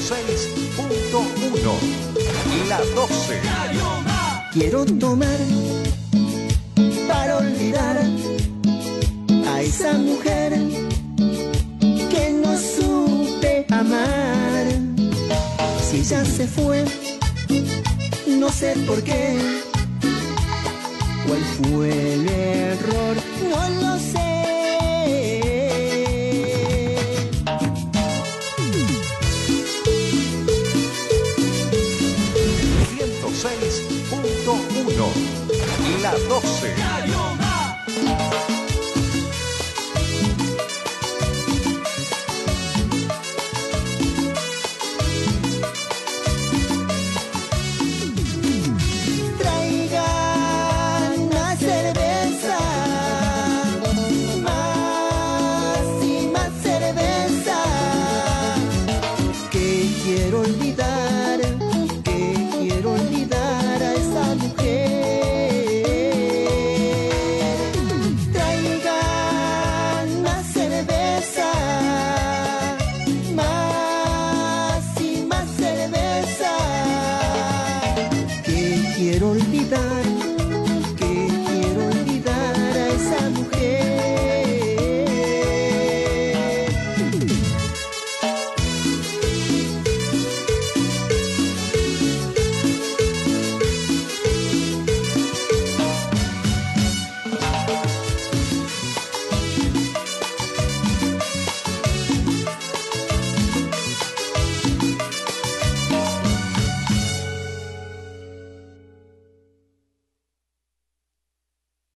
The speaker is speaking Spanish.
106.1. La 12. Quiero tomar para olvidar a esa mujer que no supe amar. Si ya se fue, no sé por qué. ¿Cuál fue el error? No lo sé.